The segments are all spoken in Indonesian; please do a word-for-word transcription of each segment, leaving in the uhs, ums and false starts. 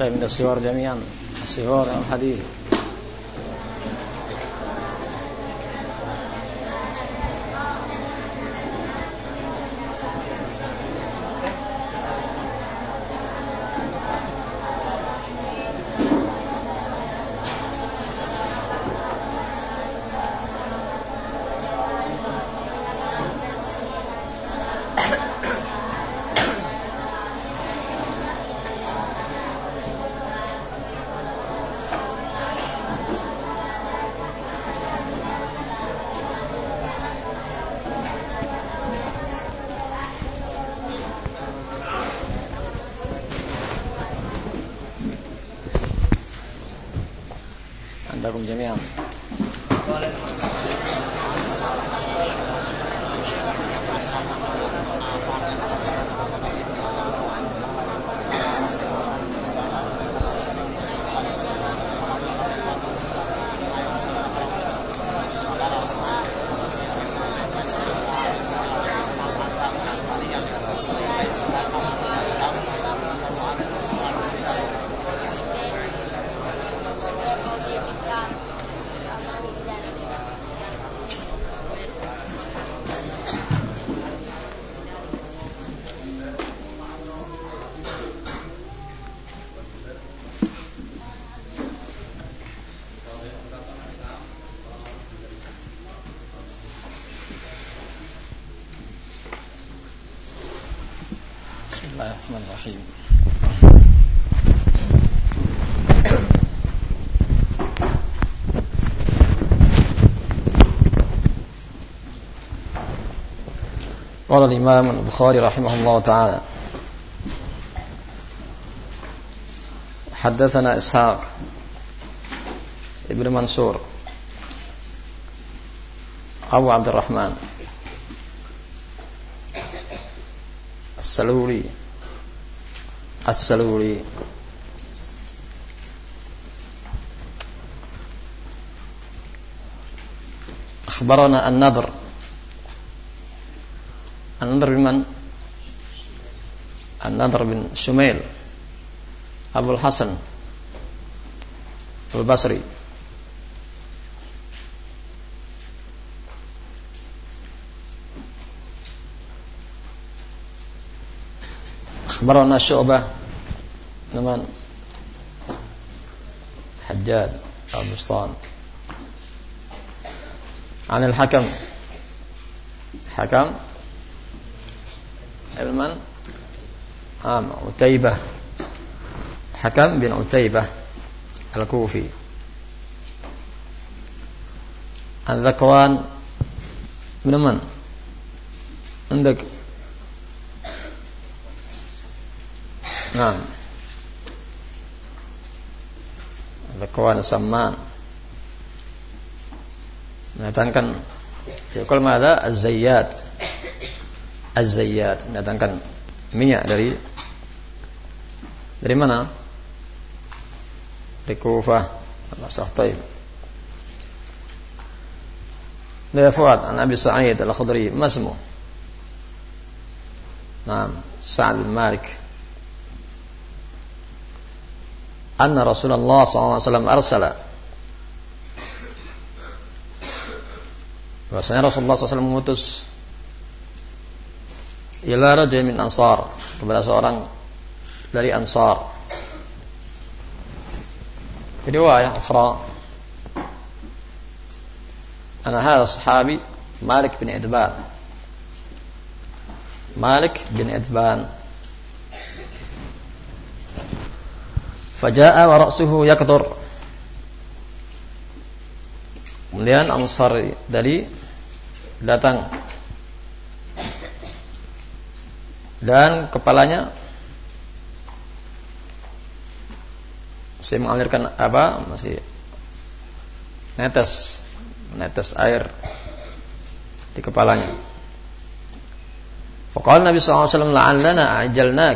من الصور جميعا الصور الحديث. عندكم جميعا. بسم الله الرحمن الرحيم. قال الإمام البخاري رحمه الله تعالى: حدثنا إسحاق ابن منصور أبو عبد الرحمن السلولي السلولي أخبرنا النضر النضر بن النضر بن شميل أبو الحسن البصري أخبرنا شعبة من حجاج البسطان عن الحكم حكم ابن من آم عتيبة حكم بن عتيبة الكوفي عن ذكوان من من عندك نعم Zakwan Samman mendatangkan yaqul madza az-zayyat az-zayyat mendatangkan minyak dari dari mana? Dari Kufah Masah Taib. Dari Fuad an Abi Sa'id al-Khudri masmu Naam Sa'd bin Malik anna Rasulullah sallallahu alaihi wasallam arsala bahwasanya Rasulullah sallallahu alaihi wasallam mengutus ila rajul min ansar kepada seorang dari Ansar. Di riwayah ukhra ana hadha sahabi Malik bin Idban Malik bin Idban faja'a wa ra'suhu yaqdur. Kemudian Ansar dari datang dan kepalanya masih mengalirkan apa? Masih netes netes air di kepalanya. Faqala Nabi sallallahu alaihi wasallam la'allana ajalnak.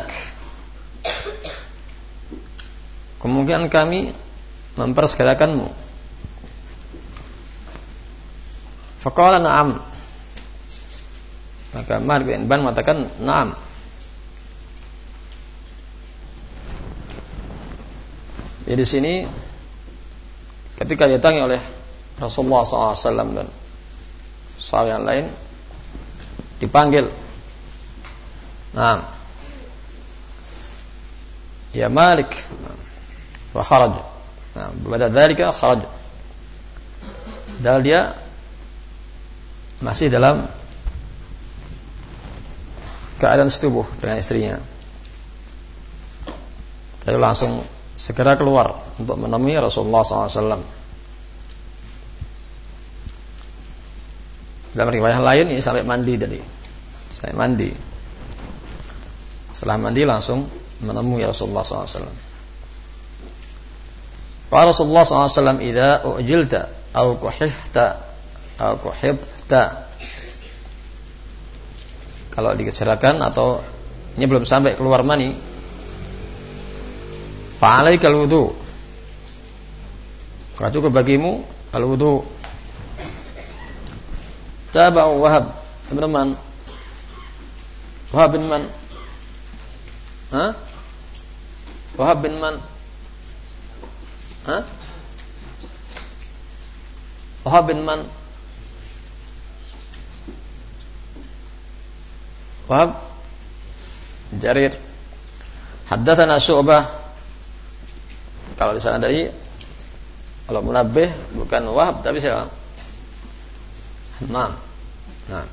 Kemungkinan kami mempersegerakanmu. Faqala na'am. Maka Malik bin Ban mengatakan na'am. Jadi di sini ketika didatangi oleh Rasulullah shallallahu alaihi wasallam dan sahabat yang lain dipanggil, nah, ya Malik, wa kharaj. Nah, pada dzalika kharaj. Dan dia masih dalam keadaan setubuh dengan istrinya. Jadi langsung segera keluar untuk menemui Rasulullah shallallahu alaihi wasallam. Dalam riwayat lain ini sampai mandi tadi. Sampai mandi. Setelah mandi langsung menemui Rasulullah shallallahu alaihi wasallam. Qala Rasulullah shallallahu alaihi wasallam, "Idza ujilta aw kuhihta aw kuhibta." Kalau dikecerakan atau ini belum sampai keluar mani, fa'alaikal wudu. Maka cukup bagimu al-wudu. Taba'u Wahab bin Man. Wahab bin Man. Hah? Wahab bin Man. Hah? Wahab bin Man. Wahab Jarir. Haddatsana Syu'bah. Kalau di sana tadi kalau Munabbih bukan Wahab tapi siapa? Hammam. Nah.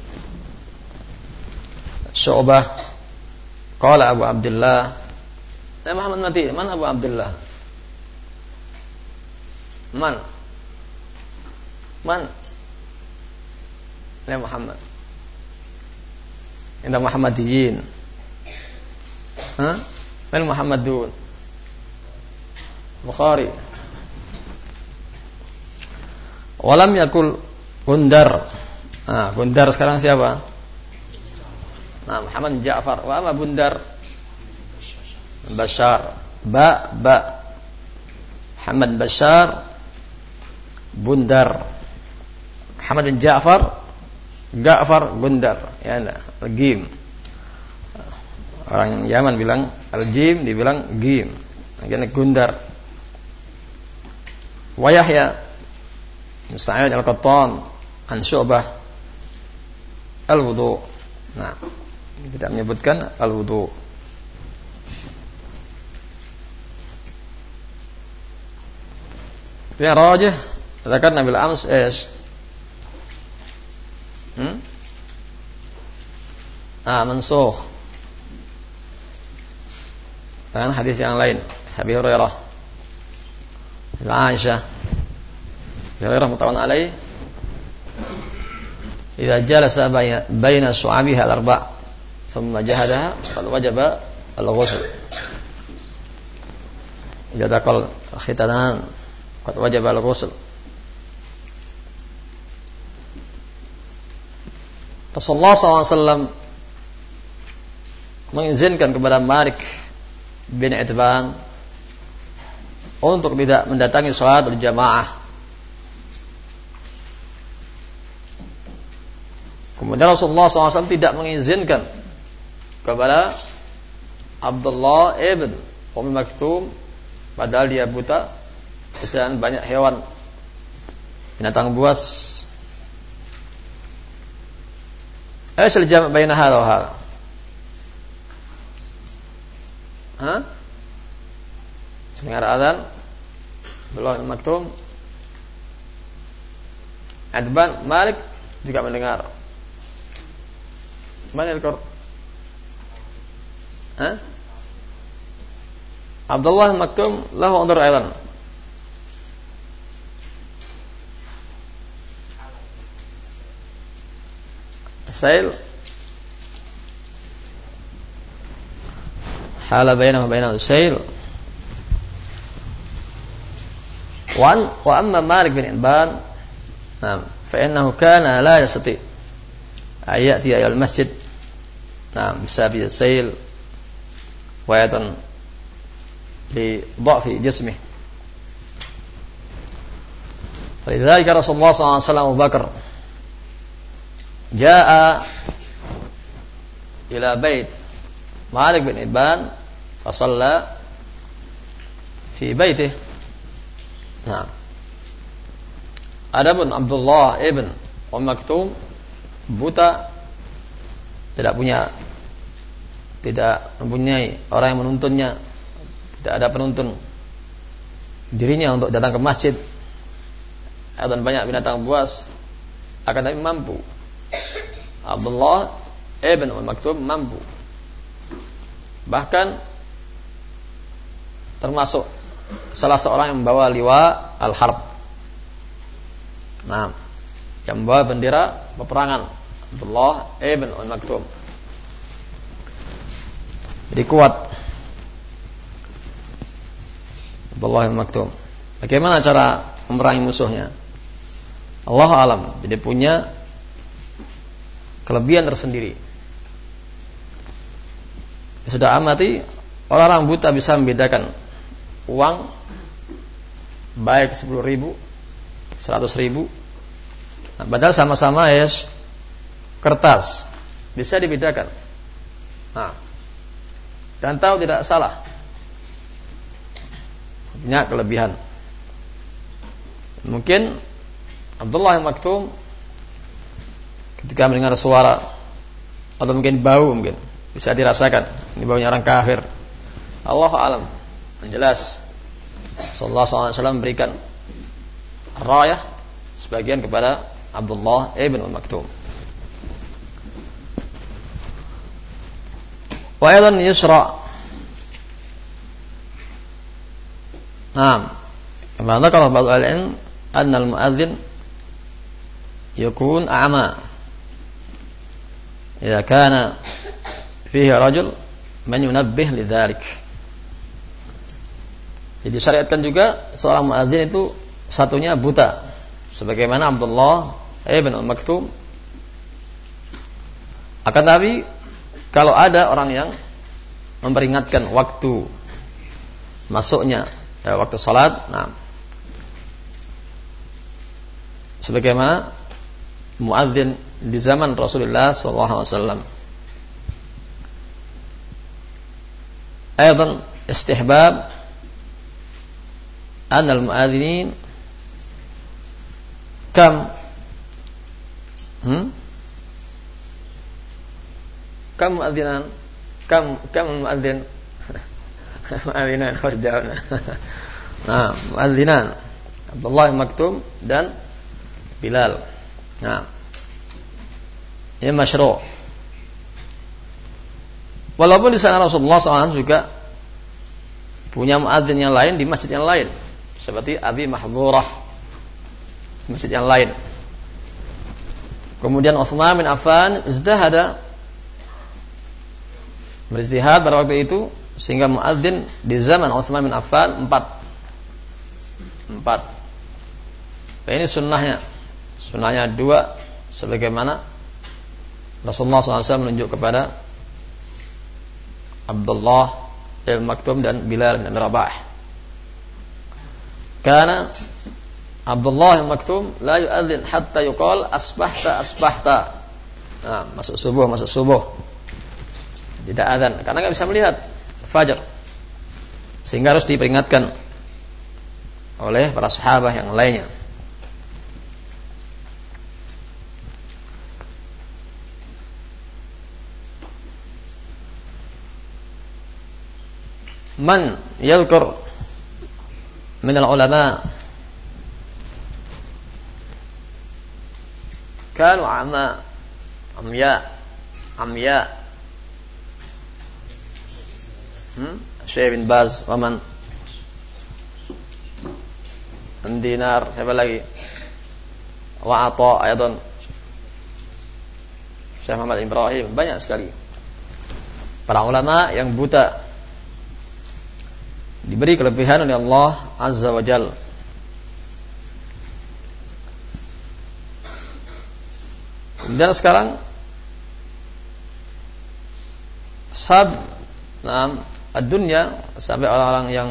Syu'bah qala Abu Abdullah. Saya Muhammad mati. Man Abu Abdullah? Man? Man? Ya Muhammad. Inna Muhammadiyin. Hah? Man Muhammadun? Bukhari. Walam yakul Gundar. Nah, Gundar sekarang siapa? Nah, Muhammad Ja'far. Wa amma Bundar? Bashar. Ba ba. Muhammad Bashar Bundar. Muhammad bin Ja'far Ja'far Bundar. Ya enggak, Al-Jim. Orang Yaman bilang Al-Jim, dibilang Jim. Akhirnya Gundar. Wa Yahya Sa'id Al-Qattan an Syu'bah al-wudu. Nah, tidak menyebutkan al-wudu. Ya rajih katakan Nabil Ams es. Hmm? Ah, mansukh. Dan hadis yang lain, Abi Hurairah, Aisyah, Abi Hurairah mutawwan alaih, "Idza jalasa baina su'abiha al-arba' thumma jahadaha faqad wajaba al-ghusl." Idza taqal khitanan faqad wajaba al-ghusl. Rasulullah shallallahu alaihi wasallam mengizinkan kepada Malik bin Itban untuk tidak mendatangi salat berjamaah. Kemudian Rasulullah shallallahu alaihi wasallam tidak mengizinkan kepada Abdullah ibn Ummi Maktum, padahal dia buta dan banyak hewan binatang buas. ايش الجمع بين هذا وهذا؟ ها؟ Dengar azan belum maktum. Adban Malik juga mendengar. Mana al-Qur? Hah? Abdullah Maktum lahu undur aidan. Sail hala bainahu bainahu sail wa wa amma Malik bin Itban nah fa innahu kana la yastati ayati ila al-masjid nah bisabab sail wa ayatan li dha'fi jismihi. Lidhalika Rasulullah sallallahu alaihi wasallam Abu Bakar jaa ila bait Malik bin Itban fa shalla fi baitih. Nah, adapun Abdullah ibn Umm Maktum buta, tidak punya tidak mempunyai orang yang menuntunnya, tidak ada penuntun dirinya untuk datang ke masjid, dan banyak binatang buas, akan tapi mampu. Abdullah ibn Umm Maktum mampu, bahkan termasuk salah seorang yang membawa liwa al-harb, nah, yang membawa bendera peperangan, Abdullah ibn Umm Maktum. Jadi kuat Abdullah ibn Maktum. Bagaimana cara memerangi musuhnya? Allahu alam. Jadi punya kelebihan tersendiri. Sudah amati, orang buta bisa membedakan uang baik sepuluh ribu, seratus ribu, nah, padahal sama-sama yes, kertas, bisa dibedakan. Nah, dan tahu tidak salah, punya kelebihan. Mungkin Abdullah yang Maktum ketika mendengar suara atau mungkin bau, mungkin bisa dirasakan ini baunya orang kafir. Allahu alam. Yang jelas Sallallahu alaihi wasallam memberikan rayah sebagian kepada Abdullah ibn Umm Maktum. Wa aidan yusra. Naam. Kama dzakara ba'd al-ilm anna al-mu'adzin yakun a'ma idza kana fihi rajul man yunabbih lidzalik. Jadi syariatkan juga seorang muadzin itu satunya buta, sebagaimana Abdullah ibn Umm Maktum. Akan tapi kalau ada orang yang memperingatkan waktu masuknya ya, waktu salat, nah, sebagaimana muadzin di zaman Rasulullah sallallahu alaihi wasallam. Aidan istihbab an al-muadzinin kam hmm? kam muadzinan kam kam muadzin muadzinan warjana. Nah, muadzinan Abdullah bin Maktum dan Bilal. Nah, ini masyru'. Walaupun di sana Rasulullah shallallahu alaihi wasallam juga punya muadzin yang lain di masjid yang lain, seperti Abi Mahdhurah di masjid yang lain. Kemudian Utsman bin Affan izdahada, berijtihad pada waktu itu, sehingga muadzin di zaman Utsman bin Affan empat empat. Nah, ini sunnahnya, sunnahnya dua, sebagaimana Rasulullah shallallahu alaihi wasallam menunjuk kepada Abdullah ibn Maktum dan Bilal bin Rabah. Karena Abdullah bin Maktum la yu'adzin hatta yuqal asbahta asbahta. Nah, masuk subuh, masuk subuh. Tidak azan karena enggak bisa melihat fajar. Sehingga harus diperingatkan oleh para sahabat yang lainnya. Man yadhkur min al-ulama kanu ama amya amya hmm Syekh bin Baz, waman Dinar, siapa lagi, wa Atha aydan, Syekh Muhammad Ibrahim, banyak sekali para ulama yang buta diberi kelebihan oleh Allah Azza wa Jalla. Dan sekarang sab nam ad-dunya, sampai orang-orang yang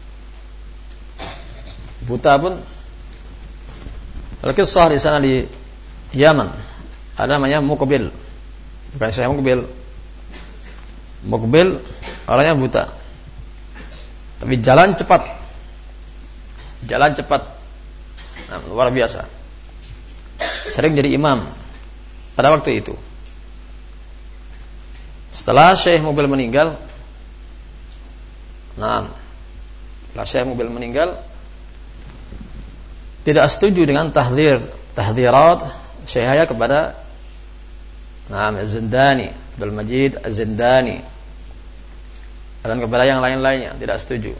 buta pun, al-qissah di sana di Yaman ada namanya Muqbil, bukan saya Muqbil, Muqbil orangnya buta, tapi jalan cepat jalan cepat, nah, luar biasa. Sering jadi imam pada waktu itu. Setelah Syekh Mubil meninggal, nah, setelah Syekh Mubil meninggal, tidak setuju dengan tahdzir, tahdzirat Syekh Yahya kepada nah, Az-Zindani, Abdul Majid Az-Zindani, dan kepada yang lain-lainnya, tidak setuju.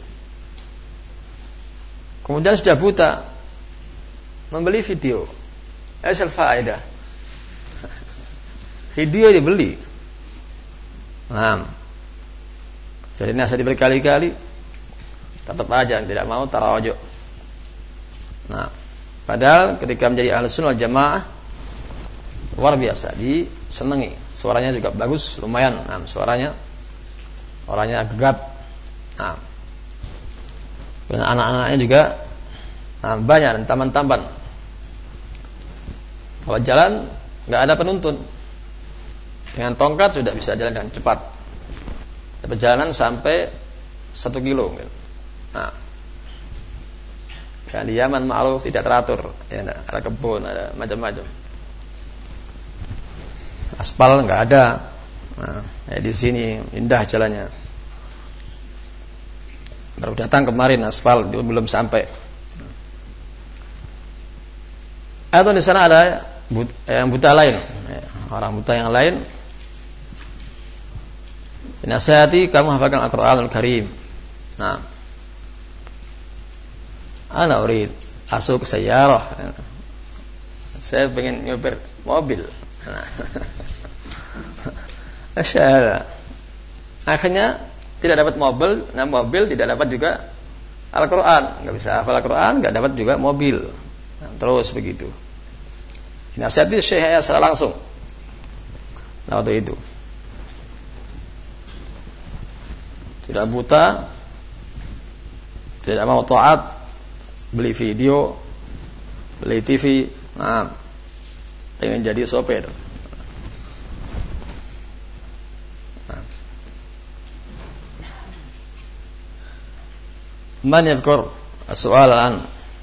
Kemudian sudah buta, membeli video. Asal faedah. Video dibeli. Nah, jadi nasihat berkali-kali, tetap aja tidak mau tarajuk. Nah, padahal ketika menjadi ahli sunnah wal jamaah luar biasa, disenangi. Suaranya juga bagus, lumayan. Nah, suaranya, orangnya gegap. Nah, dan anak-anaknya juga nah, banyak dan tampan-tampan. Kalau jalan nggak ada penuntun, dengan tongkat sudah bisa jalan dengan cepat. Perjalanan sampai satu kilo. Nah, kan di Yaman ma'ruf tidak teratur, ya, ada kebun, ada macam-macam. Aspal nggak ada. Nah, ya di sini indah jalannya. Baru datang kemarin aspal itu belum sampai. Atau di sana ada but, yang buta lain, ya, orang buta yang lain. Nasihati kamu hafalkan Al-Qur'anul Karim. Nah, ana urid asuk sayyarah. Saya pengen nyopir mobil. Nah. Asyara. Akhirnya tidak dapat mobil, nah mobil tidak dapat juga Al-Quran, nggak bisa hafal Al-Quran, nggak dapat juga mobil, nah, terus begitu. Nasihati Syekh Yahya secara langsung. Nah waktu itu tidak buta, tidak mau taat, beli video, beli T V, nah pengen jadi sopir. Man yadhkur as-su'al al-an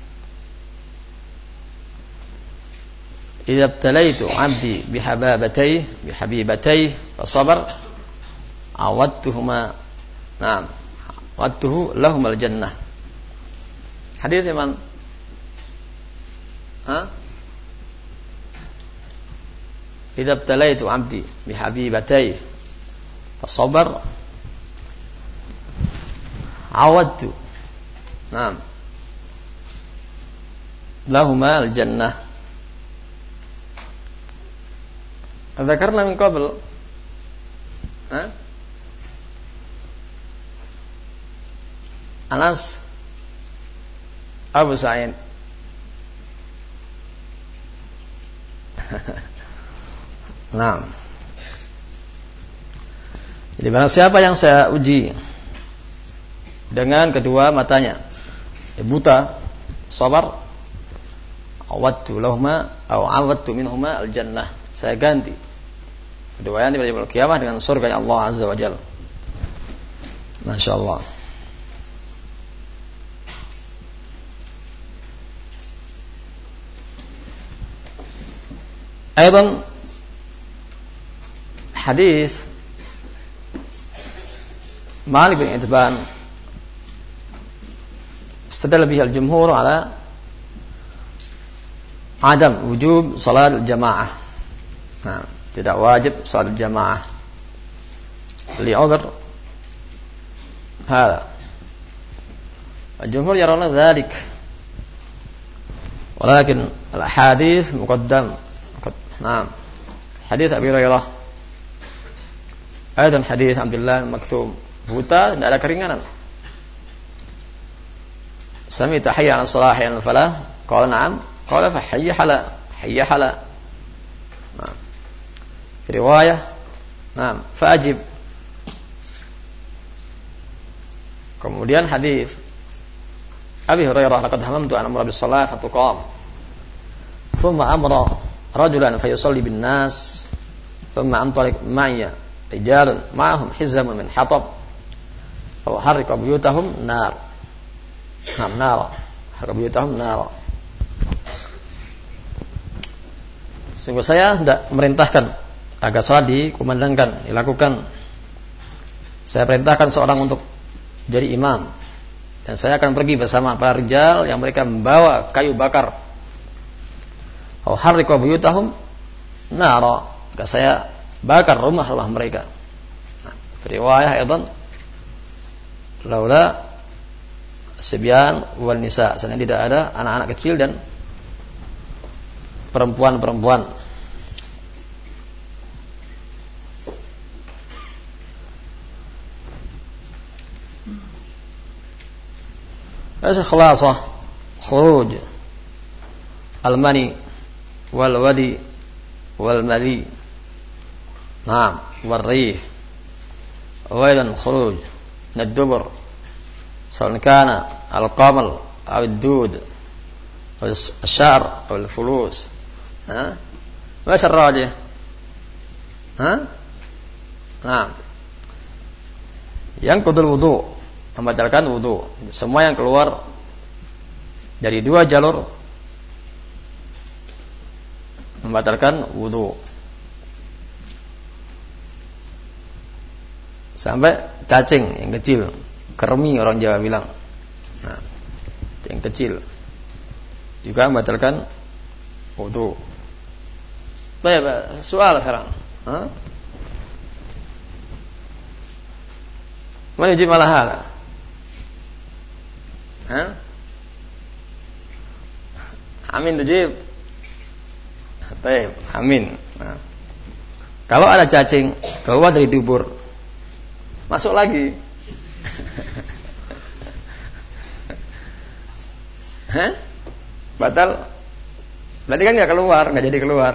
idza ibtalaitu 'abdi bihababatayhi bihabibatayhi fa sabar awadtuhuma na'am awadtuhu lahum al-jannah. Hadis man ha idza ibtalaitu 'abdi bihabibatayhi fa sabar awadtu Naam. Lahuma al-jannah. Dzakarna min qabl. Ha? Anas Abu Sa'id. Naam. Jadi barang siapa yang saya uji dengan kedua matanya, buta, sabar, awadtu lahuma atau awadtu minhuma al-jannah, saya ganti keduanya di yaumul qiyamah dengan surga Allah Azza wa Jalla. Masyaallah. Aidan hadis Malik bin Itban استدل به الجمهور على عدم وجوب صلاة الجماعة. Nah, tidak wajib salat jamaah. Li'udhr هذا. الجمهور يرون ذلك. ولكن الأحاديث مقدم. نعم. حديث أبي هريرة. أيضا حديث عبد الله المكتوم. Buta tidak ada keringanan. Sami tahiyya ala salah hayya ala falah. Qala na'am. Qala fa hayya hala. Hayya hala. Nah. Riwayah. Naam, fa'ajib. Kemudian hadis Abi Hurairah, laqad hamamtu an amra bis salah fatuqam. Thumma amra rajulan fayusalli bin nas. Thumma antaliq ma'ya rijalun ma'ahum hizamun min hatab. Fa harriqa buyutahum nar. Nam nara harqa buyutahum nar. Sungguh saya tidak merintahkan agar salat dikumandangkan, dilakukan. Saya perintahkan seorang untuk jadi imam, dan saya akan pergi bersama para rijal yang mereka membawa kayu bakar. Au harriqu buyutahum nara, maka saya bakar rumah-rumah mereka. Nah, riwayah aidan laula sibyan wal nisa, seandainya tidak ada anak-anak kecil dan perempuan-perempuan. Asa khulasah khuruj al-mani wal wadi wal mali. Naam, wal rih. Wailan khuruj ad-dubur. Sawan kana al-qamal aw ad-dud wal ash-sha'r wal fulus. Ha? Masa rajih? Ha? Naam. Yang qudul wudu, membatalkan wudu. Semua yang keluar dari dua jalur membatalkan wudu. Sampai cacing yang kecil, kermi orang Jawa bilang. Nah, yang kecil juga membatalkan wudu. Baik, soal sekarang. Hah? Mana jib malahala? Hah? Amin tujib. Baik, amin. Nah. Kalau ada cacing keluar dari dubur, masuk lagi. Hah? Batal. Berarti kan nggak keluar, nggak jadi keluar.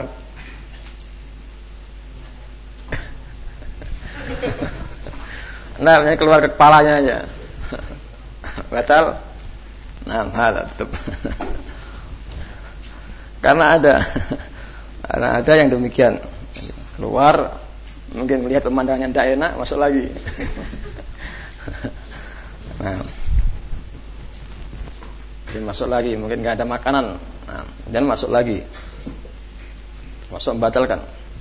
Nah, keluar ke kepalanya aja. Batal. Nah, hal tetap. Karena ada, karena ada yang demikian. Keluar, mungkin melihat pemandangan yang tidak enak, masuk lagi. Nah, mungkin masuk lagi, mungkin nggak ada makanan, nah, dan masuk lagi, masuk membatalkan.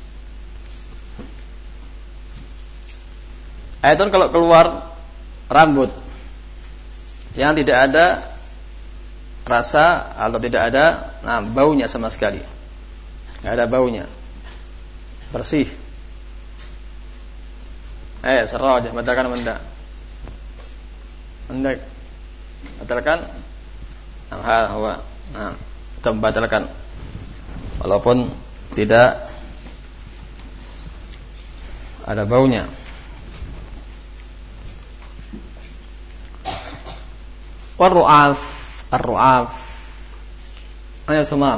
Ayatun kalau keluar rambut yang tidak ada rasa atau tidak ada nah, baunya sama sekali, nggak ada baunya, bersih. Eh, seraj, batalkan benda, benda, batalkan. Nah, hawa, nah, kita membatalkan, walaupun tidak ada baunya. War-ru'af, ar-ru'af. Ayo semua.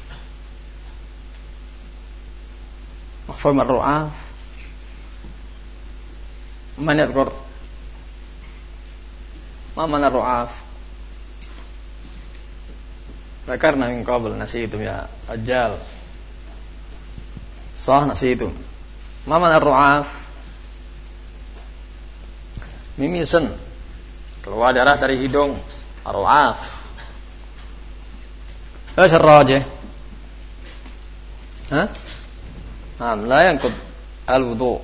Mafhum ar-ru'af. Man yadhkur? Ma mana ar-ru'af? Zakarna min qabl nasitum ya ajal. Sah nasitum. Ma mana ar-ru'af? Mimisan. Keluar darah dari hidung, ar-ru'af. Apa rajih? Hah? Naam, la yanqud al-wudu.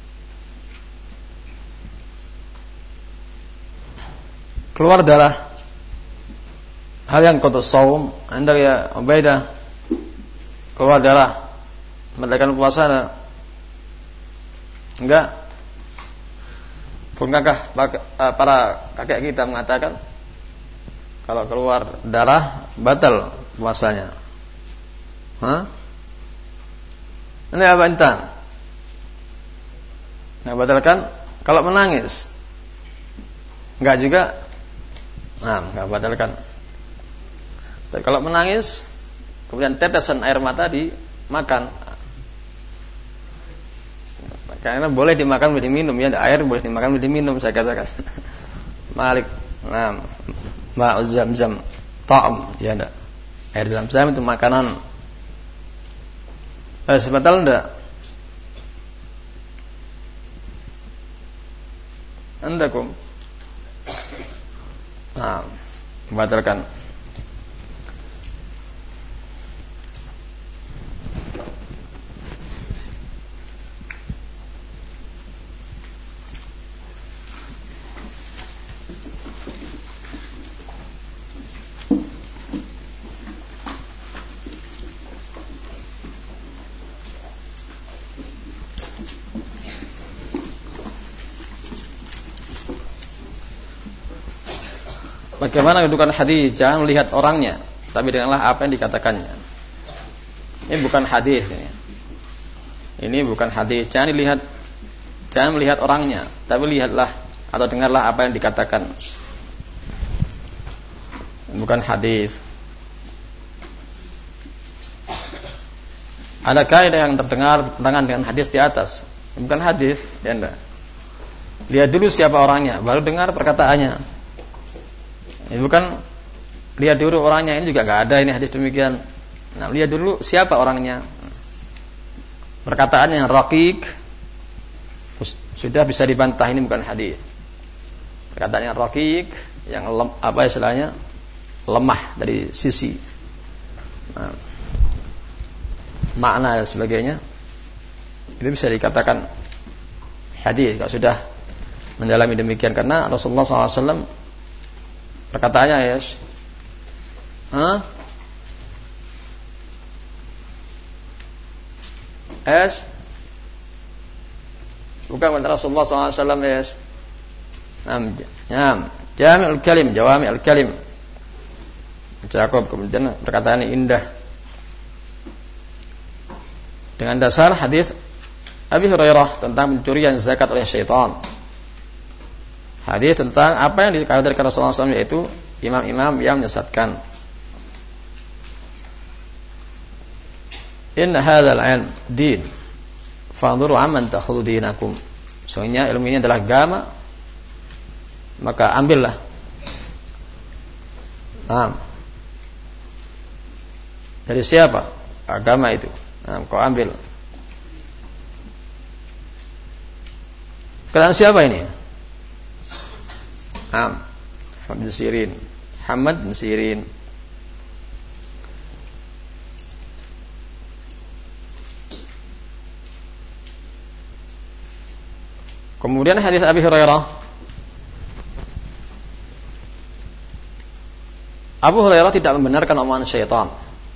Keluar darah. Hal yang qad as-shaum, anda ya Ubaidah. Keluar darah membatalkan puasa? Enggak. Bukankah para kakek kita mengatakan kalau keluar darah batal puasanya? Hah? Ini apa intan? Nah, batalkan kalau menangis. Enggak juga. Nah, enggak batalkan. Tapi kalau menangis kemudian tetesan air mata dimakan. Karena boleh dimakan, boleh diminum ya, air boleh dimakan, boleh diminum saya katakan. Malik, nah, ma'uz zamzam, ta'am, ya enggak. Air zam-zam itu makanan. Eh, sebatal enggak? Andakum. Nah, membatalkan. Bagaimana kedudukan hadis? Jangan melihat orangnya, tapi dengarlah apa yang dikatakannya. Ini bukan hadis ini. Ini bukan hadis. Jangan dilihat, jangan melihat orangnya, tapi lihatlah atau dengarlah apa yang dikatakan. Bukan hadis. Ada kaidah yang terdengar bertentangan dengan hadis di atas. Bukan hadis, ya enggak. Lihat dulu siapa orangnya, baru dengar perkataannya. Ini bukan lihat dulu orangnya, ini juga enggak ada ini hadis demikian. Nah, lihat dulu siapa orangnya. Perkataan yang raqiq sudah bisa dibantah, ini bukan hadis. Perkataan yang raqiq, yang lem, apa istilahnya? Lemah dari sisi nah, makna dan sebagainya, itu bisa dikatakan hadis kalau sudah mendalami demikian. Karena Rasulullah shallallahu alaihi wasallam perkataannya ya, huh? es bukan Rasulullah shallallahu alaihi wasallam es nam jam jami'ul kalim jawami'ul kalim Jakob, kemudian perkataan yang indah dengan dasar hadis Abi Hurairah tentang pencurian zakat oleh syaitan. Hadis tentang apa yang dikatakan Rasulullah shallallahu alaihi wasallam, yaitu imam-imam yang menyesatkan. Inna hadzal ilm din fanzuru amman takhudhu dinakum. Sesungguhnya ilmu ini adalah agama, maka ambillah. Nah, dari siapa agama itu? Nah, kau ambil. Kalian siapa ini? Am, Muhammad bin Sirin. Muhammad bin Sirin. Kemudian hadis Abi Hurairah. Abu Hurairah tidak membenarkan omongan syaitan.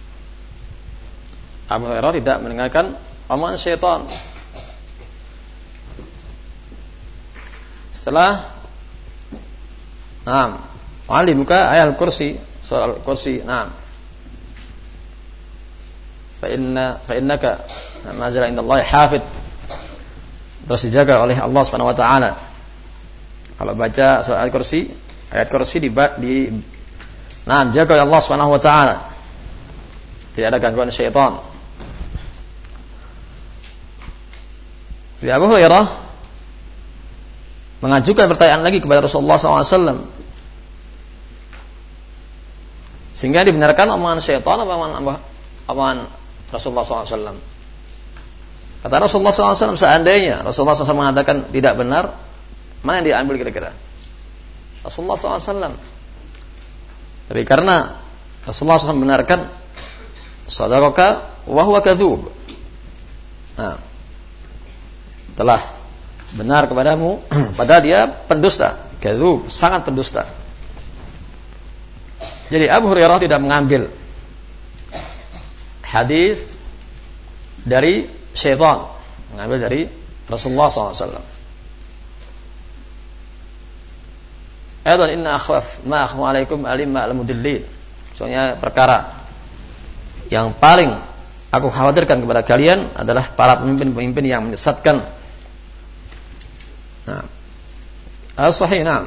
Abu Hurairah tidak mendengarkan omongan syaitan. Setelah Naam, Ali buka ayat Al-Kursi, surah Al-Kursi. Naam. Fa inna fa innaka ma zala indallahi hafid. Terus dijaga oleh Allah Subhanahu wa taala. Kalau baca surah Al-Kursi, ayat Kursi di di Naam, jaga oleh Allah Subhanahu wa taala. Tidak ada gangguan syaitan. Jadi Abu Hurairah mengajukan pertanyaan lagi kepada Rasulullah shallallahu alaihi wasallam, sehingga dibenarkan omongan syaitan apa omongan, omongan Rasulullah shallallahu alaihi wasallam. Kata Rasulullah shallallahu alaihi wasallam, seandainya Rasulullah shallallahu alaihi wasallam mengatakan tidak benar, mana yang diambil kira-kira? Rasulullah shallallahu alaihi wasallam. Tapi karena Rasulullah shallallahu alaihi wasallam membenarkan, sadaqaka wa huwa kadzub. Nah, telah benar kepadamu padahal dia pendusta, kadzub, sangat pendusta. Jadi Abu Hurairah tidak mengambil hadis dari syaitan, mengambil dari Rasulullah shallallahu alaihi wasallam. Aidan inna akhwaf ma akhmu alaikum alimma al-mudillin. Soalnya perkara yang paling aku khawatirkan kepada kalian adalah para pemimpin-pemimpin yang menyesatkan. Nah, al-sahih, nah.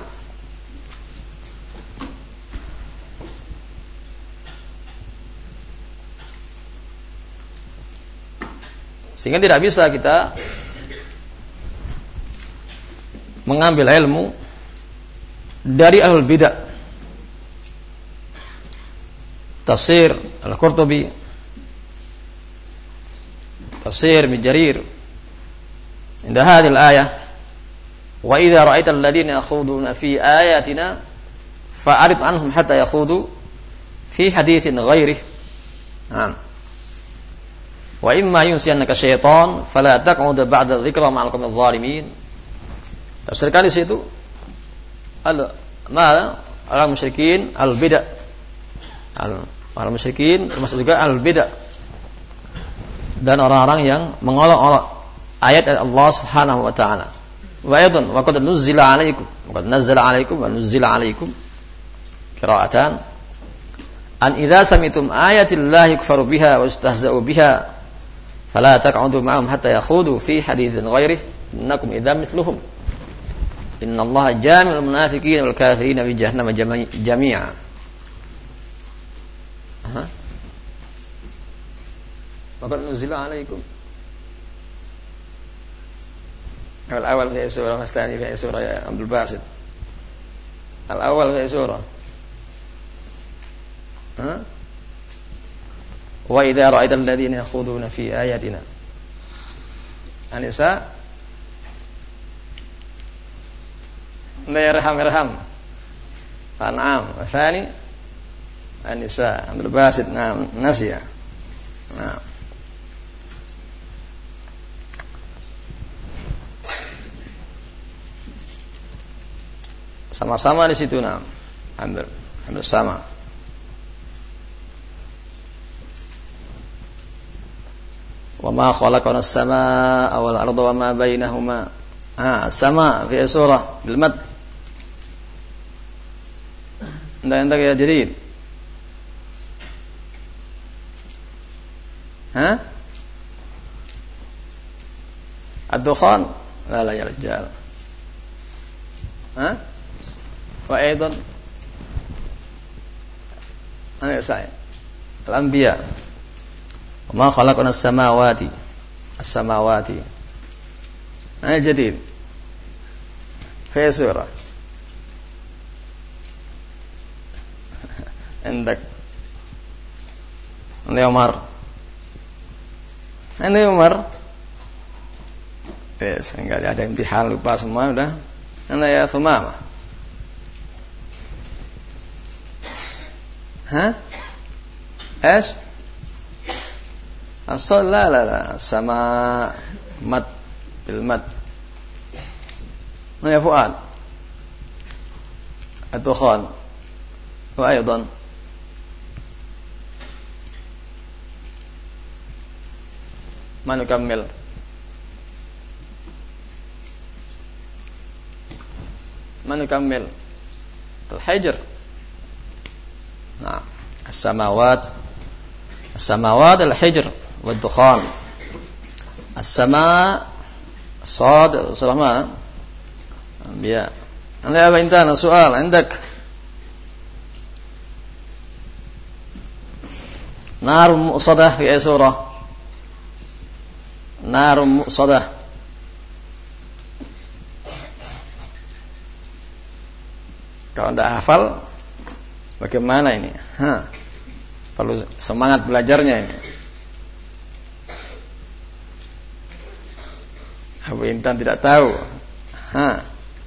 Sehingga tidak bisa kita mengambil ilmu dari ahlul bidah. Tafsir Al-Qurtubi, tafsir Ibnu Jarir, inda hadhihi al-ayah, wa idza ra'aita alladhina yakhuduna fi ayatina fa'rid anhum hatta yakhudu fi haditsin ghairihi. Nah. Wa imma yunsiyannaka syaitan fala taq'ud ba'da dzikra ma'al qawmidh dhalimin. Tafsirkan di situ al ma al musyrikin al bidah. Al al musyrikin termasuk juga al bidah. Dan orang-orang yang mengolok-olok ayat Allah Subhanahu wa taala. Wa ayatun wa qad nuzzila 'alaikum wa qad nazzala 'alaikum wa nuzzila 'alaikum. qira'atan an idza sami'tum ayatillahi yukfaru biha wa yustahza'u biha fala taq'udu ma'ahum hatta yakhudu fi haditsin ghairihi innakum idza mithluhum innallaha jami'ul munafiqina wal kafirina fi jahannam jami'a. Aha. Waqad nuzila 'alaikum al-awwal fi surah al-thani fi surah Abdul Basit. Al-awwal fi surah ha wa idza ra'aita alladhina yakhuduna fi ayatina An-Nisa la yarham yarham An'am tsani An-Nisa Abdul Basit nah nasiya nah sama-sama di situ nah hampir hampir sama. Wa ma khalaqna as-samaa'a wal arda wa ma bainahuma. Ah, sama fi surah bil mad. Anda ya jadid. Ha? Ad-dukhan? La la ya rijal. Ha? Wa aidan ana saya. Al-anbiya. Ma khalaqna as-samawati as-samawati ayat jadid fi surah عندك عند عمر عند عمر yes enggak ada imtihan lupa semua udah anda ya Sumama ha es asal la la la sama mat bil mat ya Fuad ad-dukhan wa aidan man yukammil man yukammil al-hijr nah as-samawat as-samawat al-hijr والدخان السماء صاد سلمان أنبياء أنا أبا إنتان سؤال عندك نار مؤصدة في أي سورة نار مؤصدة kalau tidak hafal bagaimana ini ha perlu semangat belajarnya ini. Abu Intan tidak tahu. Ha.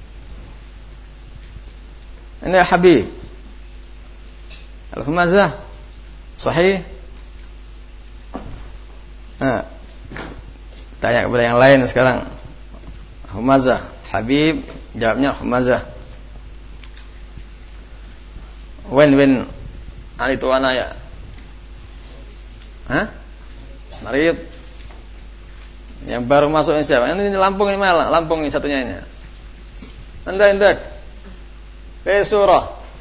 Ini Habib. Al-Humazah. Sahih? Ha. Tanya kepada yang lain sekarang. Humazah, Habib, jawabnya Humazah. Wen wen ali tuana ya. Hah? Marid. Yang baru masuk ini siapa? Ini Lampung ini malah, Lampung ini satunya ini. Anda indak. Fi surah.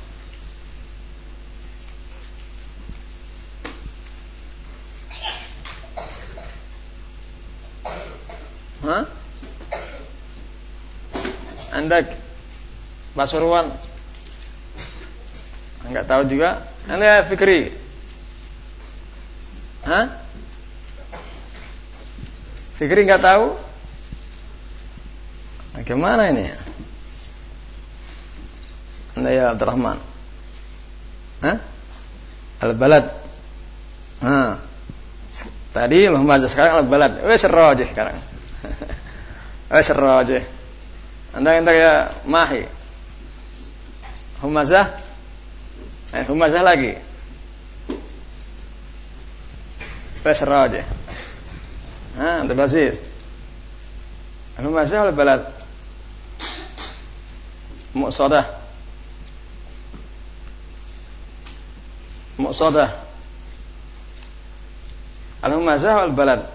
Hah? Andak Pasuruan. Enggak tahu juga. Anda Fikri. Hah? Fikri enggak tahu? Bagaimana ini? Anda ya Abdurrahman. Hah? Al-Balad. Ha. Tadi Al-Humazah, sekarang Al-Balad. Wes rajih sekarang. Wes rajih. Anda yang ya Mahi. Humazah. Eh, Humazah lagi. Wes rajih. Ha, Abdul Aziz. Al-Humazah wal balad. Muqsadah. Muqsadah. Al-Humazah wal balad.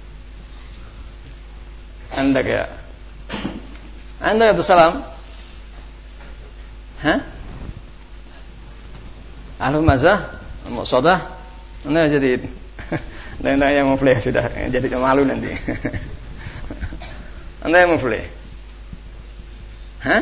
Anda ya. Anda Abdul Salam. Ha? Al-humazah, muqsadah, nah jadi anda yang muflih sudah, jadi malu nanti. Anda yang muflih. Hah?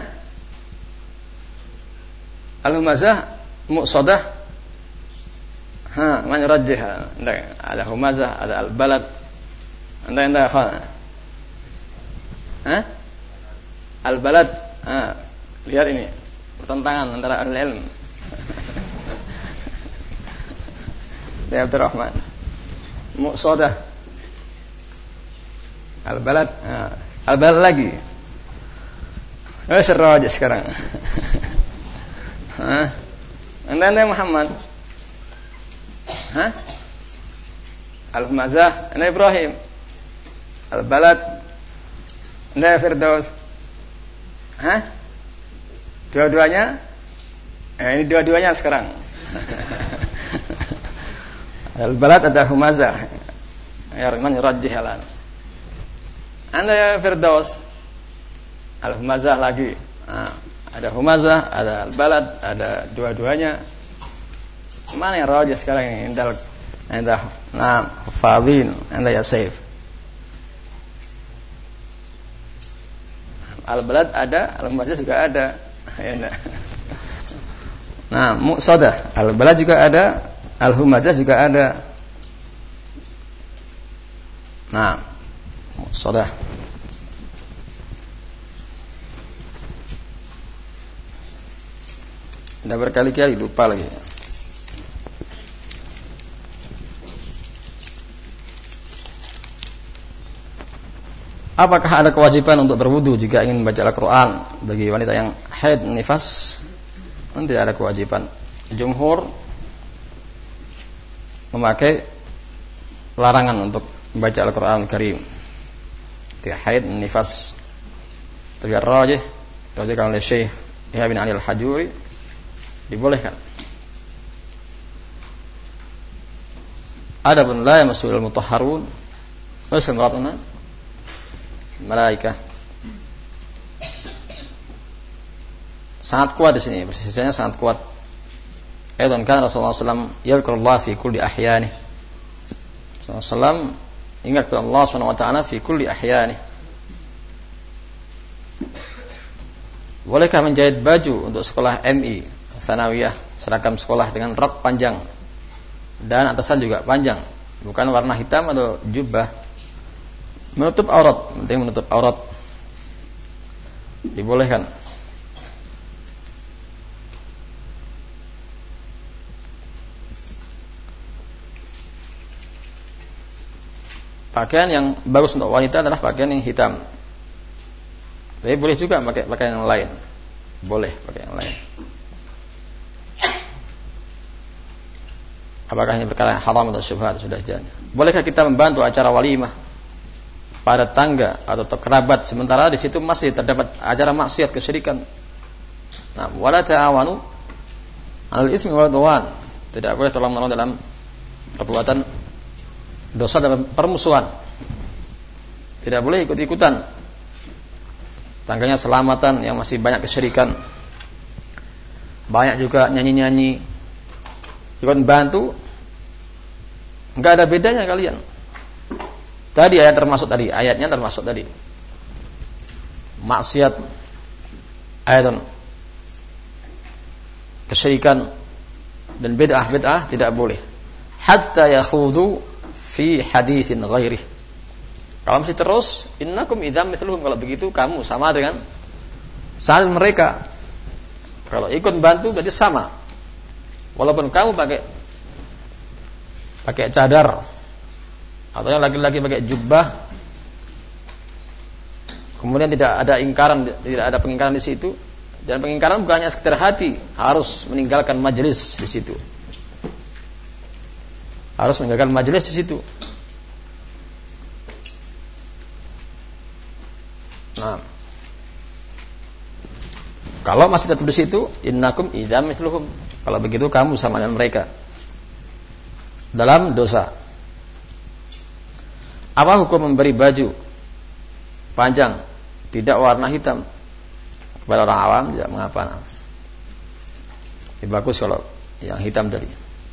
Al-humazah, muqsadah. Ha, man yurajjih? Ada humazah, ada al-balad. Anda anda kha. Hah? Al-balad. Ha, lihat ini pertentangan antara al-ilm. Ya Abdurrahman. Muqsadah. Al-balad. Ha, al-balad lagi. Oh, seru aja sekarang. Hah? Anda anda Muhammad. Hah? Al-humazah, anda Ibrahim. Al-balad, anda Firdaus. Hah? Dua-duanya? Eh, ini dua-duanya sekarang. Al-balad ada humazah. Ya man yurajjih halan. Anda ya Firdaus. Al-humazah lagi. Nah, ada humazah, ada al-balad, ada dua-duanya. Mana yang rajih sekarang ini? Indah, indah, nah, Fadin, indah ya Saif. Al-balad ada, al-humazah juga ada. Nah, muqsadah, al-balad juga ada, al-humazah juga ada. Nah, muqsadah. Sudah berkali-kali lupa lagi. Apakah ada kewajiban untuk berwudu jika ingin membaca Al-Quran bagi wanita yang haid nifas? Tidak ada kewajiban. Jumhur memakai larangan untuk membaca Al-Quran Al-Karim. Tidak haid nifas. Tapi rajih dikatakan oleh Syekh Yahya bin Ali Al-Hajuri dibolehkan. Adapun la yamassul al-mutahharun wa samratuna malaikah. Sangat kuat di sini, persisanya sangat kuat. Aidan kan Rasulullah sallallahu alaihi wasallam yadhkurullah fi kulli ahyani. Sallallahu alaihi wasallam ingat kepada Allah Subhanahu wa taala fi kulli ahyani. Bolehkah menjahit baju untuk sekolah M I, Tsanawiyah, seragam sekolah dengan rok panjang dan atasan juga panjang, bukan warna hitam atau jubah? Menutup aurat, penting menutup aurat. Dibolehkan. Pakaian yang bagus untuk wanita adalah pakaian yang hitam. Tapi boleh juga pakai pakaian yang lain. Boleh pakai yang lain. Apakah ini perkara yang haram atau syubhat? Sudah jelas. Bolehkah kita membantu acara walimah pada tangga atau kerabat sementara di situ masih terdapat acara maksiat kesyirikan? Nah, wala ta'awanu 'alal itsmi wal 'udwan. Tidak boleh tolong-menolong dalam perbuatan dosa dan permusuhan. Tidak boleh ikut-ikutan. Tangganya selamatan yang masih banyak kesyirikan. Banyak juga nyanyi-nyanyi. Ikut bantu. Enggak ada bedanya kalian. Tadi ayat termasuk tadi, ayatnya termasuk tadi. Maksiat, ayat kesyirikan dan bid'ah-bid'ah tidak boleh. Hatta yakhudu fi haditsin ghairi. Kalau masih terus, innakum idzam mithluhum, kalau begitu kamu sama dengan saling mereka. Kalau ikut bantu berarti sama. Walaupun kamu pakai pakai cadar atau yang laki-laki pakai jubah, kemudian tidak ada ingkaran, tidak ada pengingkaran di situ, dan pengingkaran bukan hanya sekedar hati, harus meninggalkan majelis di situ, harus meninggalkan majelis di situ. Nah, kalau masih tetap di situ, innakum idzam mithluhum, kalau begitu kamu sama dengan mereka dalam dosa. Apa hukum memberi baju panjang tidak warna hitam kepada orang awam? Tidak mengapa. Lebih bagus kalau yang hitam tadi.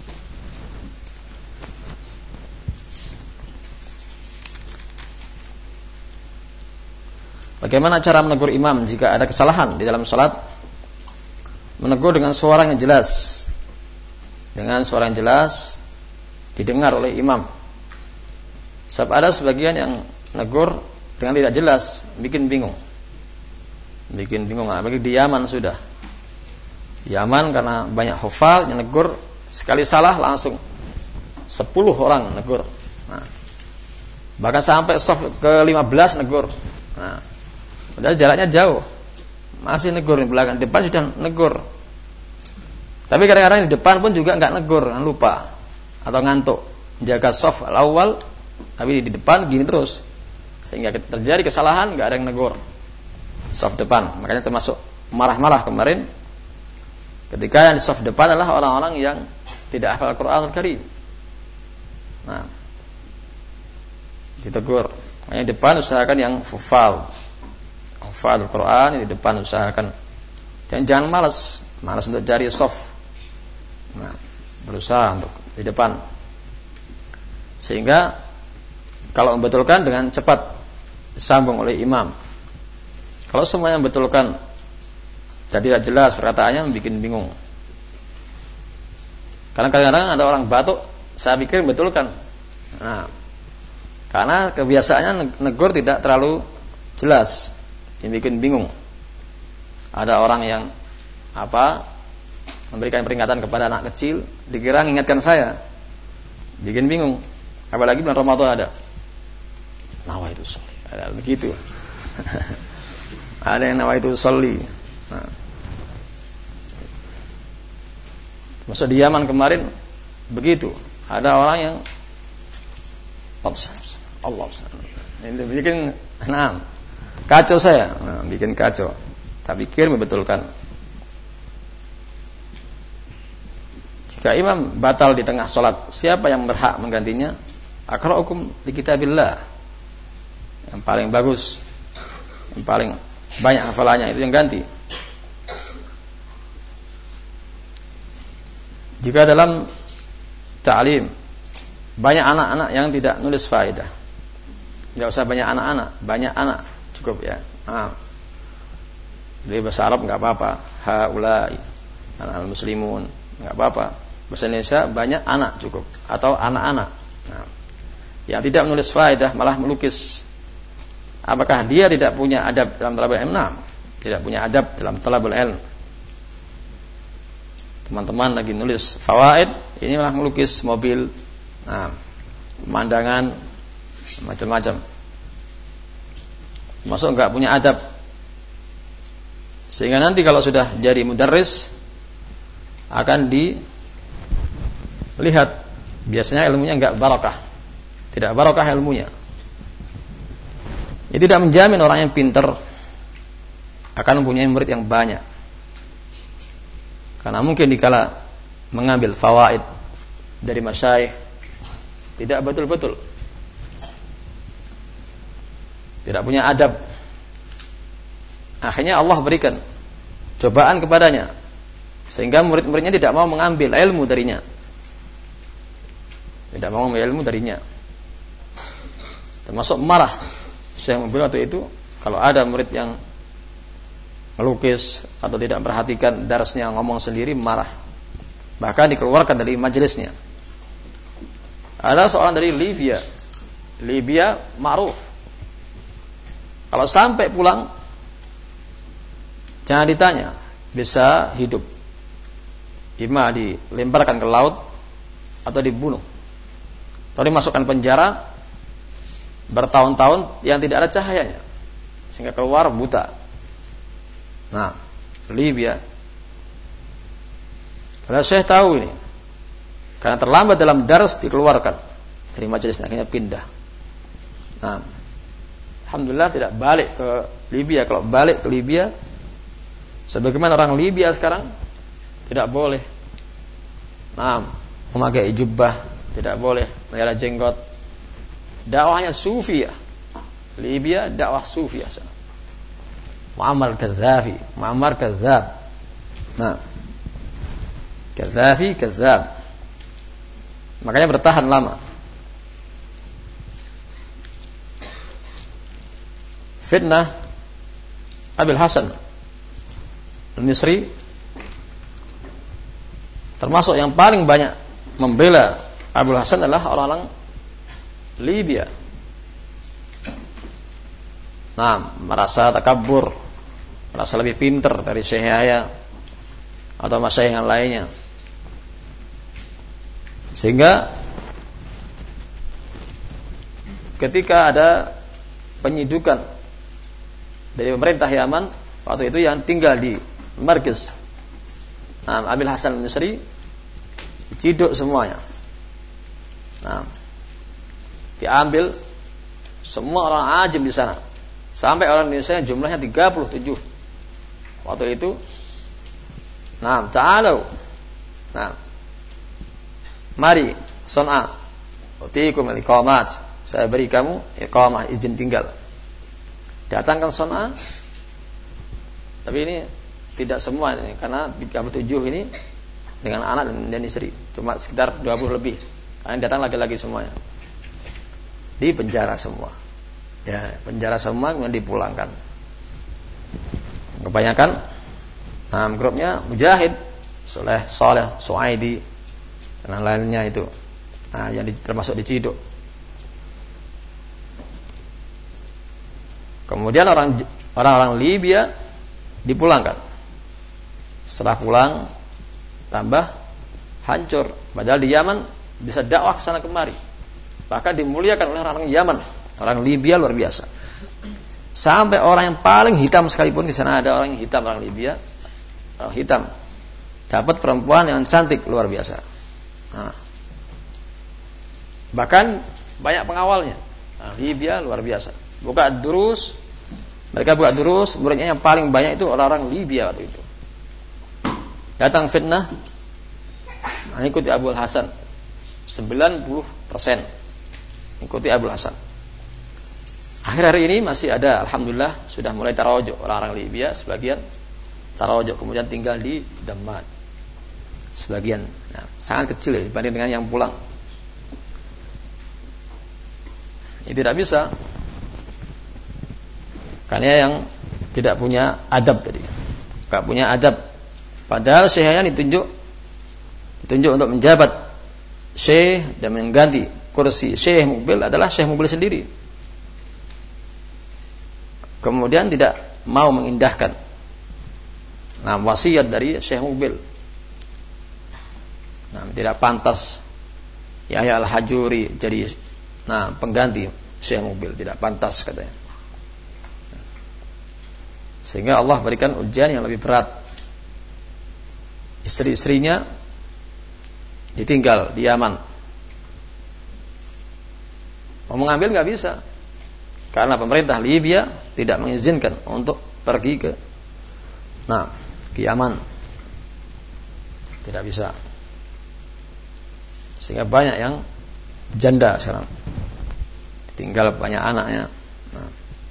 Bagaimana cara menegur imam jika ada kesalahan di dalam salat? Menegur dengan suara yang jelas. Dengan suara yang jelas didengar oleh imam. Sebab ada sebagian yang menegur dengan tidak jelas, bikin bingung. Bikin bingung, apalagi di Yaman sudah. Yaman karena banyak hafal yang negur, sekali salah langsung sepuluh orang negur. Nah, bahkan sampai saf ke lima belas negur. Nah, padahal jaraknya jauh, masih negur di belakang, depan sudah negur. Tapi kadang-kadang di depan pun juga nggak negur, lupa atau ngantuk, jaga saf awal, tapi di depan gini terus, sehingga terjadi kesalahan, nggak ada yang negur saf depan. Makanya termasuk marah-marah kemarin, ketika yang di saf depan adalah orang-orang yang tidak hafal Al-Quranul Karim. Nah, ditegur. Makanya di depan usahakan yang hafal hafal Al-Quran, di depan usahakan. Dan jangan malas, malas untuk cari saf. Nah, berusaha untuk di depan. Sehingga kalau membetulkan dengan cepat disambung oleh imam. Kalau semua yang betulkan dan tidak jelas perkataannya, bikin bingung. Karena kadang-kadang ada orang batuk, saya pikir betulkan. Nah, karena kebiasaannya negur tidak terlalu jelas, yang bikin bingung. Ada orang yang apa memberikan peringatan kepada anak kecil, dikira mengingatkan saya, bikin bingung. Apalagi bulan Ramadan ada nawaitu sholli, ada begitu. Ada yang nawaitu sholli. Nah, masa di Yaman kemarin begitu, ada orang yang Allah ini bikin, nah, kacau saya, nah, bikin kacau. Tak pikir membetulkan. Jika imam batal di tengah sholat, siapa yang berhak menggantinya? Aqra'ukum li kitabillah. Yang paling bagus, yang paling banyak hafalannya itu yang ganti. Jika dalam ta'lim banyak anak-anak yang tidak nulis faedah, tidak usah banyak anak-anak, banyak anak cukup ya. Nah, dari bahasa Arab nggak apa-apa, haulai anak muslimun nggak apa-apa. Bahasa Indonesia banyak anak cukup, atau anak-anak. Nah, yang tidak menulis faedah malah melukis. Apakah dia tidak punya adab dalam talabul ilm? Nah, tidak punya adab dalam talabul ilm. Teman-teman lagi nulis fawaid, ini malah melukis mobil, nah, pemandangan, macam-macam. Masuk enggak punya adab. Sehingga nanti kalau sudah jadi mudarris akan dilihat, biasanya ilmunya enggak barakah. Tidak barakah ilmunya. Ini tidak menjamin orang yang pintar akan mempunyai murid yang banyak. Karena mungkin dikala mengambil fawaid dari masyayikh tidak betul-betul, tidak punya adab. Akhirnya Allah berikan cobaan kepadanya, sehingga murid-muridnya tidak mau mengambil ilmu darinya. Tidak mau mengambil ilmu darinya. Termasuk marah Syekh Mubil waktu itu kalau ada murid yang melukis atau tidak memperhatikan darasnya, ngomong sendiri, marah. Bahkan dikeluarkan dari majelisnya. Ada seorang dari Libya. Libya ma'ruf. Kalau sampai pulang jangan ditanya, bisa hidup. Ima dilemparkan ke laut atau dibunuh. Atau dimasukkan penjara bertahun-tahun yang tidak ada cahayanya, sehingga keluar buta. Nah, Libya. Kalau saya tahu ini, karena terlambat dalam dars dikeluarkan dari majelisnya, akhirnya pindah. Nah, alhamdulillah tidak balik ke Libya. Kalau balik ke Libya, sebagaimana orang Libya sekarang, tidak boleh. Nah, memakai jubbah, tidak boleh, melihara jenggot. Dakwahnya sufi ya. Libya dakwah sufi ya. Muammar Gaddafi, Muammar Gadzab. Nah, Kadzafi, kadzab. Makanya bertahan lama. Fitnah Abil Hasan Al-Misri termasuk yang paling banyak membela Abil Hasan adalah orang-orang Libya. Nah, merasa takabur, merasa lebih pintar dari Syekh Yahya atau masyayikh yang lainnya. Sehingga ketika ada penyidukan dari pemerintah Yaman waktu itu yang tinggal di markaz nah, Abil Hasan Al-Misri, diciduk semuanya. Nah, diambil semua orang ajam di sana. Sampai orang Indonesia jumlahnya tiga puluh tujuh. Waktu itu, nah, ta'alu. Nah, mari Son'a, utiikum al-iqamat. Saya beri kamu iqamah, izin tinggal. Datangkan Son'a. Tapi ini tidak semua ini, karena tiga puluh tujuh ini dengan anak dan istri, cuma sekitar dua puluh lebih. Karena datang laki-laki semuanya. Di penjara semua. Ya, penjara semua kemudian dipulangkan. Kebanyakan nah, grupnya Mujahid, Soleh, Soleh, Suaidi dan lainnya itu. Nah, yang di, termasuk diciduk. Kemudian orang orang-orang Libya dipulangkan. Setelah pulang tambah hancur. Padahal di Yaman bisa dakwah ke sana kemari. Bahkan dimuliakan oleh orang-orang Yaman. Orang Libya luar biasa. Sampai orang yang paling hitam sekalipun, di sana ada orang yang hitam, orang Libya, orang hitam, dapat perempuan yang cantik luar biasa. Nah. Bahkan banyak pengawalnya. Nah, Libya luar biasa. Buka durus, mereka buka durus, muridnya yang paling banyak itu orang-orang Libya waktu itu. Datang fitnah, ikuti Abul Hasan, sembilan puluh persen ikuti Abul Hasan. Akhir hari ini masih ada, alhamdulillah sudah mulai tarawuj orang-orang Libya, sebagian tarawuj, kemudian tinggal di Dammam, sebagian, nah, sangat kecil ya, dibanding dengan yang pulang. Ini tidak bisa, karena yang tidak punya adab tadi, nggak punya adab. Padahal Syekh Yahya ditunjuk, ditunjuk untuk menjabat Syekh dan mengganti kursi Syekh Muqbil adalah Syekh Muqbil sendiri. Kemudian tidak mau mengindahkan nah, wasiat dari Syekh Muqbil. Nah, tidak pantas Yahya Al-Hajuri jadi nah, pengganti Syekh Muqbil, tidak pantas katanya. Sehingga Allah berikan ujian yang lebih berat. Istri-istrinya ditinggal di Yaman. Mau mengambil nggak bisa. Karena pemerintah Libya tidak mengizinkan untuk pergi ke nah, ke Yaman. Tidak bisa. Sehingga banyak yang janda sekarang. Tinggal banyak anaknya. Nah.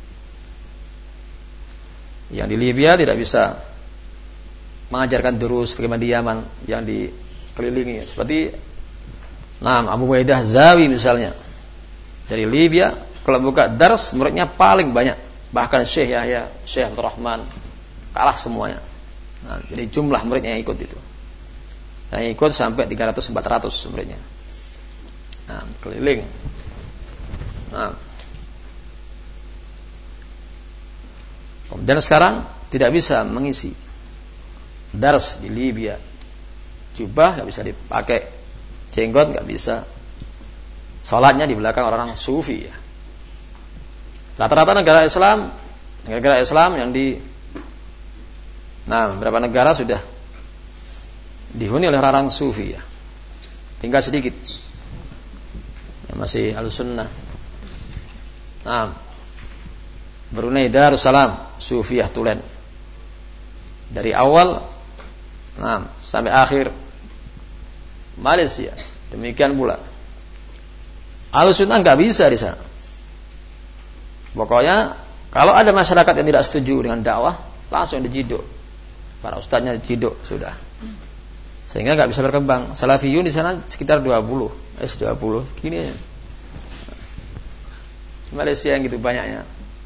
Yang di Libya tidak bisa mengajarkan durus bagaimana di Yaman yang dikelilingi. Seperti nah, Abu Waidah Zawi misalnya. Dari Libya kalau buka dars muridnya paling banyak, bahkan Syekh Yahya, Syekh Abdul Rahman kalah semuanya. Nah, jadi jumlah muridnya yang ikut itu, yang ikut sampai tiga ratus empat ratus muridnya. Nah, keliling. Nah. Kemudian sekarang tidak bisa mengisi dars di Libya, jubah nggak bisa dipakai, jenggot nggak bisa, salatnya di belakang orang sufi ya. Rata-rata negara Islam, negara Islam yang di, nah beberapa negara sudah dihuni oleh orang sufi ya, tinggal sedikit yang masih Ahlussunnah. Nah, Brunei Darussalam Sufiyah Tulen dari awal, nah sampai akhir. Malaysia demikian pula. Ahlussunnah nggak bisa di sana. Pokoknya kalau ada masyarakat yang tidak setuju dengan dakwah, langsung diciduk. Para ustadznya diciduk sudah. Sehingga nggak bisa berkembang. Salafiyun di sana sekitar dua puluh, S dua puluh, gini ya. Malaysia yang gitu banyaknya.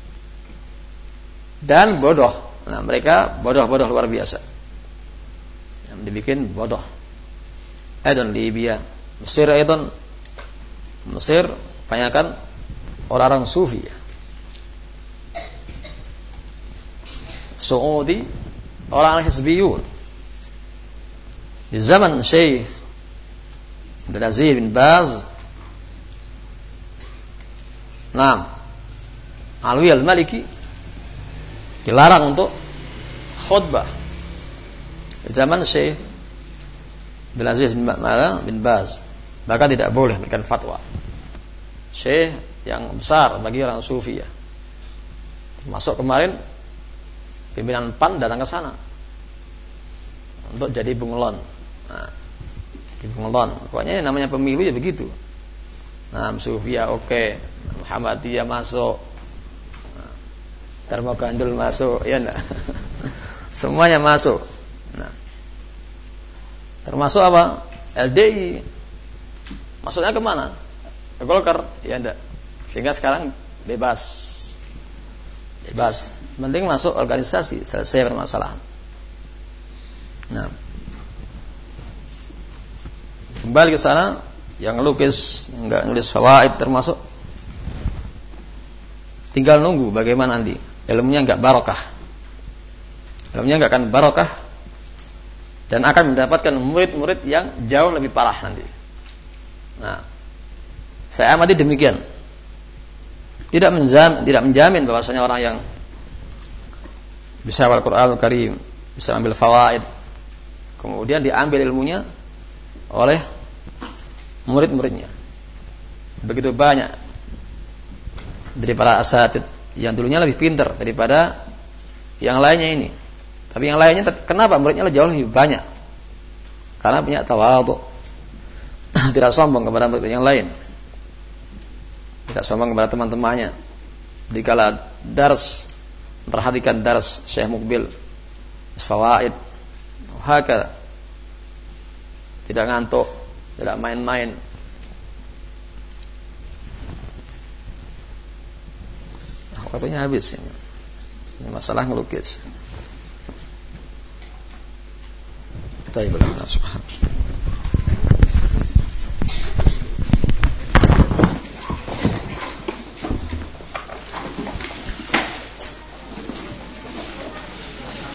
Dan bodoh. Nah, mereka bodoh-bodoh luar biasa. Yang dibikin bodoh. Aidon Libya, Mesir aidon. Mesir banyakkan orang-orang sufi. Saudi orang hizbiyun. Di zaman Syekh Abdul Aziz bin Baz, nah, Alwi al-Maliki dilarang untuk khutbah. Di zaman Syekh Abdul Aziz bin Baz, bahkan tidak boleh memberikan fatwa. Syekh yang besar bagi orang sufi ya. Masuk kemarin pimpinan P A N datang ke sana untuk jadi bunglon. Nah, di bunglon. Pokoknya namanya pemilu ya begitu. Nah, Sufia oke, okay. Muhammadiyah masuk, nah, Dharma Gandul masuk, ya enggak? Semuanya masuk. Nah, termasuk apa? L D I. Masuknya kemana? Ke Golkar, ya enggak? Sehingga sekarang bebas, bebas. Penting masuk organisasi, selesai permasalahan. Nah, kembali ke sana, yang lukis enggak nulis fawaid termasuk, tinggal nunggu bagaimana nanti ilmunya enggak barokah, ilmunya enggak akan barokah dan akan mendapatkan murid-murid yang jauh lebih parah nanti. Nah, saya amati demikian. Tidak menjamin, tidak menjamin bahwasanya orang yang bisa hafal Quranul Karim, bisa ambil fawaid, kemudian diambil ilmunya oleh murid-muridnya. Begitu banyak dari para asatid yang dulunya lebih pintar daripada yang lainnya ini. Tapi yang lainnya kenapa muridnya jauh lebih banyak? Karena punya tawadhu. Tidak sombong kepada murid yang lain. Tidak sombong kepada teman-temannya. Dikala dars, perhatikan dars Syekh Mukbil, fawaid, hakala. Tidak ngantuk, tidak main-main. Waktunya habis ini. Ini masalah ngelukis. Taibullah subhanahu.